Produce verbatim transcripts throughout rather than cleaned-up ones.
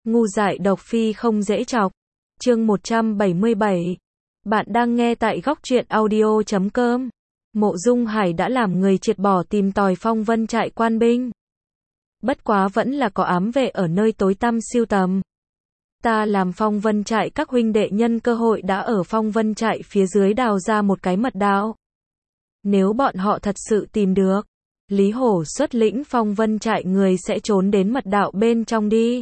Ngu dại độc phi không dễ chọc. Chương một trăm bảy mươi bảy. Bạn đang nghe tại góc truyện audio chấm com. Mộ Dung Hải đã làm người triệt bỏ tìm tòi Phong Vân trại quan binh. Bất quá vẫn là có ám vệ ở nơi tối tăm siêu tầm. Ta làm Phong Vân trại các huynh đệ nhân cơ hội đã ở Phong Vân trại phía dưới đào ra một cái mật đạo. Nếu bọn họ thật sự tìm được, Lý Hổ xuất lĩnh Phong Vân trại người sẽ trốn đến mật đạo bên trong đi.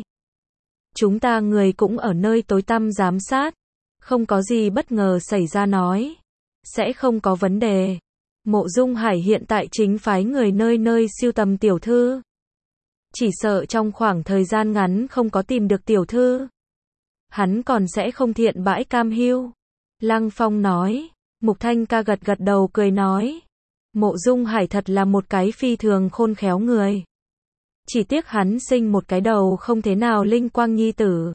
Chúng ta người cũng ở nơi tối tăm giám sát, không có gì bất ngờ xảy ra nói, sẽ không có vấn đề. Mộ Dung Hải hiện tại chính phái người nơi nơi siêu tầm tiểu thư. Chỉ sợ trong khoảng thời gian ngắn không có tìm được tiểu thư, hắn còn sẽ không thiện bãi cam hiu. Lăng Phong nói. Mục Thanh ca gật gật đầu cười nói. Mộ Dung Hải thật là một cái phi thường khôn khéo người. Chỉ tiếc hắn sinh một cái đầu không thế nào linh quang nhi tử.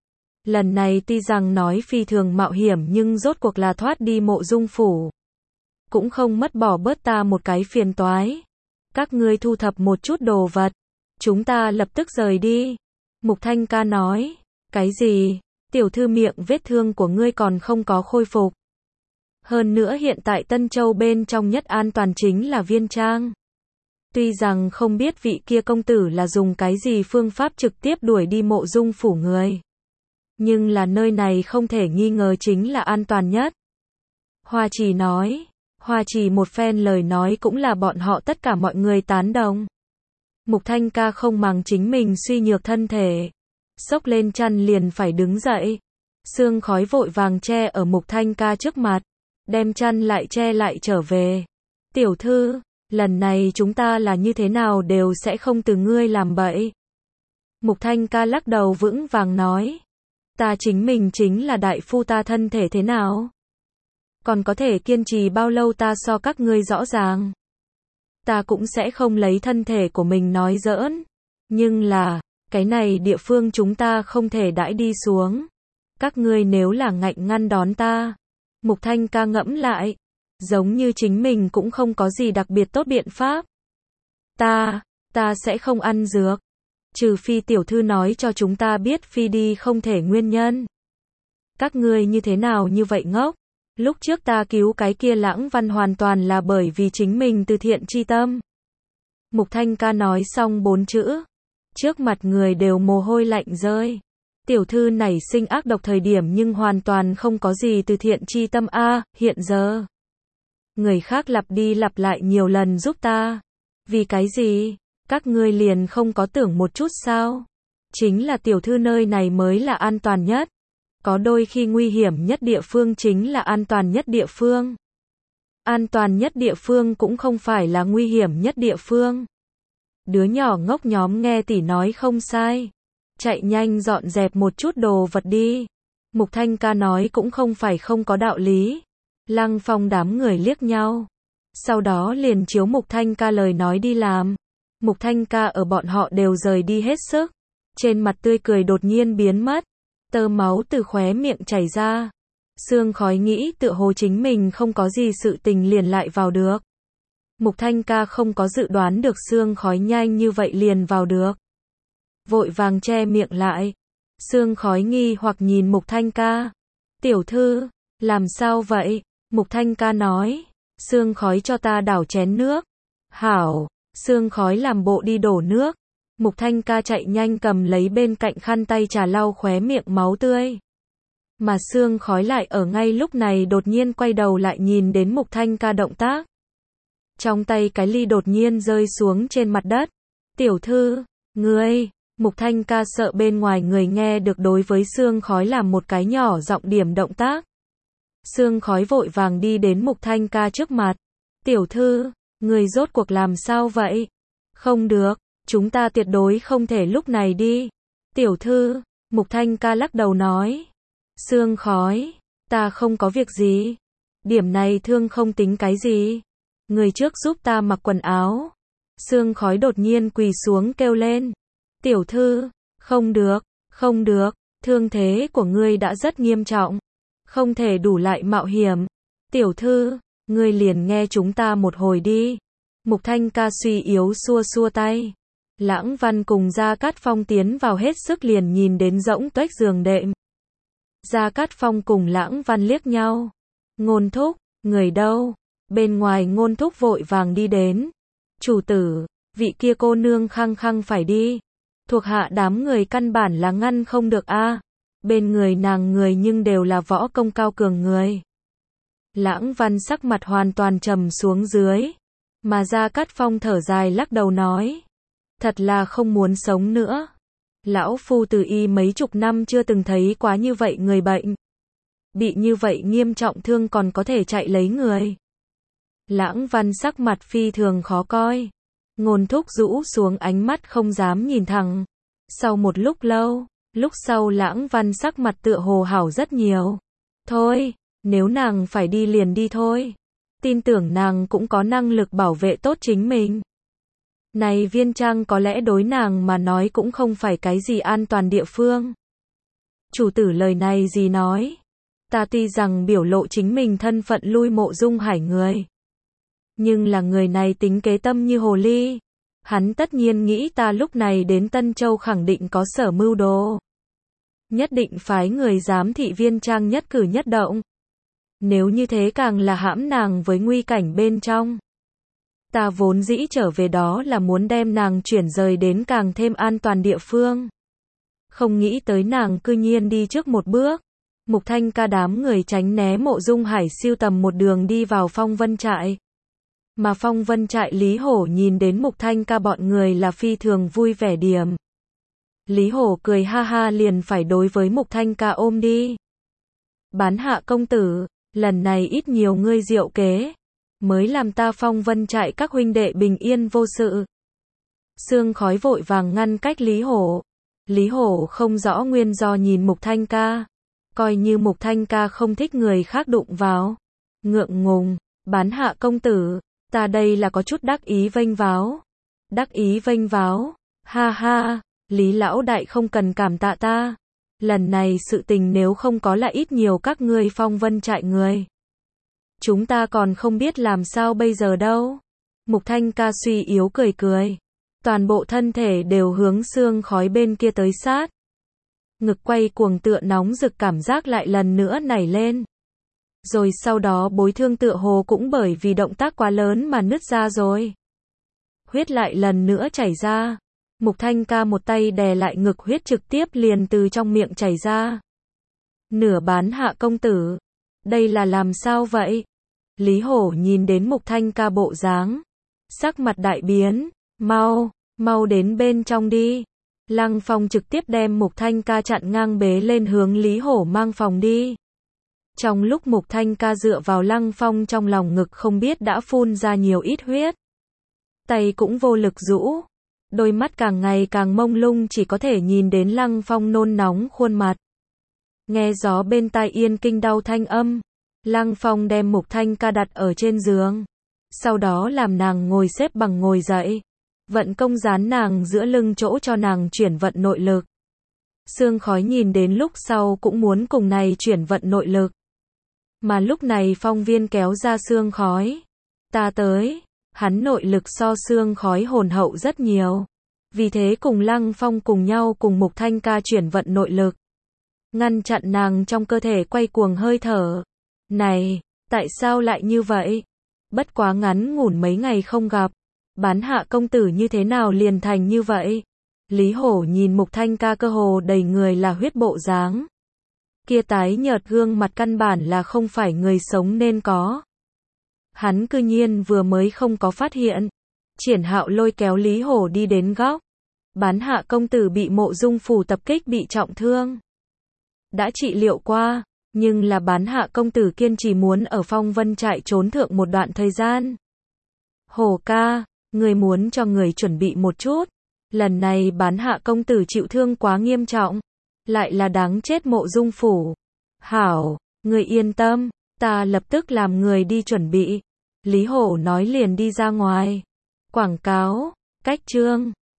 Lần này tuy rằng nói phi thường mạo hiểm nhưng rốt cuộc là thoát đi Mộ Dung phủ. Cũng không mất bỏ bớt ta một cái phiền toái. Các ngươi thu thập một chút đồ vật, chúng ta lập tức rời đi. Mục Thanh ca nói. Cái gì? Tiểu thư miệng vết thương của ngươi còn không có khôi phục. Hơn nữa hiện tại Tân Châu bên trong nhất an toàn chính là Viên Trang. Tuy rằng không biết vị kia công tử là dùng cái gì phương pháp trực tiếp đuổi đi Mộ Dung phủ người, nhưng là nơi này không thể nghi ngờ chính là an toàn nhất. Hoa Trì nói. Hoa Trì một phen lời nói cũng là bọn họ tất cả mọi người tán đồng. Mục Thanh ca không màng chính mình suy nhược thân thể, xốc lên chăn liền phải đứng dậy. Sương khói vội vàng che ở Mục Thanh ca trước mặt, đem chăn lại che lại trở về. Tiểu thư, lần này chúng ta là như thế nào đều sẽ không từ ngươi làm bậy. Mục Thanh ca lắc đầu vững vàng nói. Ta chính mình chính là đại phu, ta thân thể thế nào? Còn có thể kiên trì bao lâu ta so các ngươi rõ ràng. Ta cũng sẽ không lấy thân thể của mình nói giỡn. Nhưng là, cái này địa phương chúng ta không thể đãi đi xuống. Các ngươi nếu là ngạnh ngăn đón ta. Mục Thanh ca ngẫm lại, giống như chính mình cũng không có gì đặc biệt tốt biện pháp. Ta, ta sẽ không ăn dược. Trừ phi tiểu thư nói cho chúng ta biết phi đi không thể nguyên nhân. Các ngươi như thế nào như vậy ngốc? Lúc trước ta cứu cái kia Lãng Văn hoàn toàn là bởi vì chính mình từ thiện chi tâm. Mục Thanh ca nói xong bốn chữ, trước mặt người đều mồ hôi lạnh rơi. Tiểu thư nảy sinh ác độc thời điểm nhưng hoàn toàn không có gì từ thiện chi tâm a, à, hiện giờ. Người khác lặp đi lặp lại nhiều lần giúp ta. Vì cái gì? Các ngươi liền không có tưởng một chút sao? Chính là tiểu thư nơi này mới là an toàn nhất. Có đôi khi nguy hiểm nhất địa phương chính là an toàn nhất địa phương. An toàn nhất địa phương cũng không phải là nguy hiểm nhất địa phương. Đứa nhỏ ngốc nhóm nghe tỷ nói không sai. Chạy nhanh dọn dẹp một chút đồ vật đi. Mục Thanh ca nói cũng không phải không có đạo lý. Lăng Phong đám người liếc nhau. Sau đó liền chiếu Mục Thanh ca lời nói đi làm. Mục Thanh ca ở bọn họ đều rời đi hết sức. Trên mặt tươi cười đột nhiên biến mất. Tơ máu từ khóe miệng chảy ra. Sương khói nghĩ tựa hồ chính mình không có gì sự tình liền lại vào được. Mục Thanh ca không có dự đoán được sương khói nhanh như vậy liền vào được. Vội vàng che miệng lại. Sương khói nghi hoặc nhìn Mục Thanh ca. Tiểu thư, làm sao vậy? Mục Thanh ca nói. Sương khói cho ta đảo chén nước. Hảo, sương khói làm bộ đi đổ nước. Mục Thanh ca chạy nhanh cầm lấy bên cạnh khăn tay trà lau khóe miệng máu tươi. Mà sương khói lại ở ngay lúc này đột nhiên quay đầu lại nhìn đến Mục Thanh ca động tác. Trong tay cái ly đột nhiên rơi xuống trên mặt đất. Tiểu thư, ngươi, Mục Thanh ca sợ bên ngoài người nghe được đối với sương khói làm một cái nhỏ giọng điểm động tác. Sương khói vội vàng đi đến Mục Thanh ca trước mặt. Tiểu thư, ngươi rốt cuộc làm sao vậy? Không được. Chúng ta tuyệt đối không thể lúc này đi. Tiểu thư, Mục Thanh ca lắc đầu nói. Sương khói, ta không có việc gì. Điểm này thương không tính cái gì. Người trước giúp ta mặc quần áo. Sương khói đột nhiên quỳ xuống kêu lên. Tiểu thư, không được, không được, thương thế của ngươi đã rất nghiêm trọng. Không thể đủ lại mạo hiểm. Tiểu thư, ngươi liền nghe chúng ta một hồi đi. Mục Thanh ca suy yếu xua xua tay. Lãng Văn cùng Gia Cát Phong tiến vào hết sức liền nhìn đến rỗng tuếch giường đệm. Gia Cát Phong cùng Lãng Văn liếc nhau. Ngôn thúc, người đâu? Bên ngoài Ngôn thúc vội vàng đi đến. Chủ tử, vị kia cô nương khăng khăng phải đi. Thuộc hạ đám người căn bản là ngăn không được a. Bên người nàng người nhưng đều là võ công cao cường người. Lãng Văn sắc mặt hoàn toàn trầm xuống dưới. Mà Gia Cát Phong thở dài lắc đầu nói. Thật là không muốn sống nữa. Lão phu từ y mấy chục năm chưa từng thấy quá như vậy người bệnh. Bị như vậy nghiêm trọng thương còn có thể chạy lấy người. Lãng Văn sắc mặt phi thường khó coi. Ngôn thúc rũ xuống ánh mắt không dám nhìn thẳng. Sau một lúc lâu, lúc sau Lãng Văn sắc mặt tựa hồ hảo rất nhiều. Thôi, nếu nàng phải đi liền đi thôi. Tin tưởng nàng cũng có năng lực bảo vệ tốt chính mình. Này Viên Trang có lẽ đối nàng mà nói cũng không phải cái gì an toàn địa phương. Chủ tử lời này gì nói? Ta tuy rằng biểu lộ chính mình thân phận lui Mộ Dung Hải người. Nhưng là người này tính kế tâm như hồ ly. Hắn tất nhiên nghĩ ta lúc này đến Tân Châu khẳng định có sở mưu đồ. Nhất định phái người giám thị Viên Trang nhất cử nhất động. Nếu như thế càng là hãm nàng với nguy cảnh bên trong. Ta vốn dĩ trở về đó là muốn đem nàng chuyển rời đến càng thêm an toàn địa phương. Không nghĩ tới nàng cư nhiên đi trước một bước. Mục Thanh Ca đám người tránh né Mộ Dung Hải siêu tầm một đường đi vào Phong Vân Trại. Mà Phong Vân Trại Lý Hổ nhìn đến Mục Thanh Ca bọn người là phi thường vui vẻ điểm. Lý Hổ cười ha ha liền phải đối với Mục Thanh Ca ôm đi. Bán hạ công tử, lần này ít nhiều ngươi diệu kế. Mới làm ta Phong Vân Trại các huynh đệ bình yên vô sự. Sương Khói vội vàng ngăn cách Lý Hổ. Lý Hổ không rõ nguyên do nhìn Mục Thanh Ca. Coi như Mục Thanh Ca không thích người khác đụng vào. Ngượng ngùng, bán hạ công tử, ta đây là có chút đắc ý vênh váo. Đắc ý vênh váo, ha ha, Lý lão đại không cần cảm tạ ta. Lần này sự tình nếu không có là ít nhiều các ngươi Phong Vân Trại người. Chúng ta còn không biết làm sao bây giờ đâu. Mục Thanh Ca suy yếu cười cười. Toàn bộ thân thể đều hướng Sương Khói bên kia tới sát. Ngực quay cuồng tựa nóng rực cảm giác lại lần nữa nảy lên. Rồi sau đó bối thương tựa hồ cũng bởi vì động tác quá lớn mà nứt ra rồi. Huyết lại lần nữa chảy ra. Mục Thanh Ca một tay đè lại ngực huyết trực tiếp liền từ trong miệng chảy ra. Nửa bán hạ công tử. Đây là làm sao vậy? Lý Hổ nhìn đến Mục Thanh Ca bộ dáng. Sắc mặt đại biến. Mau, mau đến bên trong đi. Lăng Phong trực tiếp đem Mục Thanh Ca chặn ngang bế lên hướng Lý Hổ mang phòng đi. Trong lúc Mục Thanh Ca dựa vào Lăng Phong trong lòng ngực không biết đã phun ra nhiều ít huyết. Tay cũng vô lực rũ. Đôi mắt càng ngày càng mông lung chỉ có thể nhìn đến Lăng Phong nôn nóng khuôn mặt. Nghe gió bên tai yên kinh đau thanh âm. Lăng Phong đem Mục Thanh Ca đặt ở trên giường. Sau đó làm nàng ngồi xếp bằng ngồi dậy. Vận công dán nàng giữa lưng chỗ cho nàng chuyển vận nội lực. Sương Khói nhìn đến lúc sau cũng muốn cùng này chuyển vận nội lực. Mà lúc này Phong Viên kéo ra Sương Khói. Ta tới. Hắn nội lực so Sương Khói hồn hậu rất nhiều. Vì thế cùng Lăng Phong cùng nhau cùng Mục Thanh Ca chuyển vận nội lực. Ngăn chặn nàng trong cơ thể quay cuồng hơi thở. Này, tại sao lại như vậy? Bất quá ngắn ngủn mấy ngày không gặp. Bán hạ công tử như thế nào liền thành như vậy? Lý Hổ nhìn Mục Thanh Ca cơ hồ đầy người là huyết bộ dáng. Kia tái nhợt gương mặt căn bản là không phải người sống nên có. Hắn cư nhiên vừa mới không có phát hiện. Triển Hạo lôi kéo Lý Hổ đi đến góc. Bán hạ công tử bị Mộ Dung phủ tập kích bị trọng thương. Đã trị liệu qua, nhưng là bán hạ công tử kiên trì muốn ở Phong Vân Trại trốn thượng một đoạn thời gian. Hổ ca, người muốn cho người chuẩn bị một chút. Lần này bán hạ công tử chịu thương quá nghiêm trọng. Lại là đáng chết Mộ Dung phủ. Hảo, người yên tâm, ta lập tức làm người đi chuẩn bị. Lý Hổ nói liền đi ra ngoài. Quảng cáo, cách chương.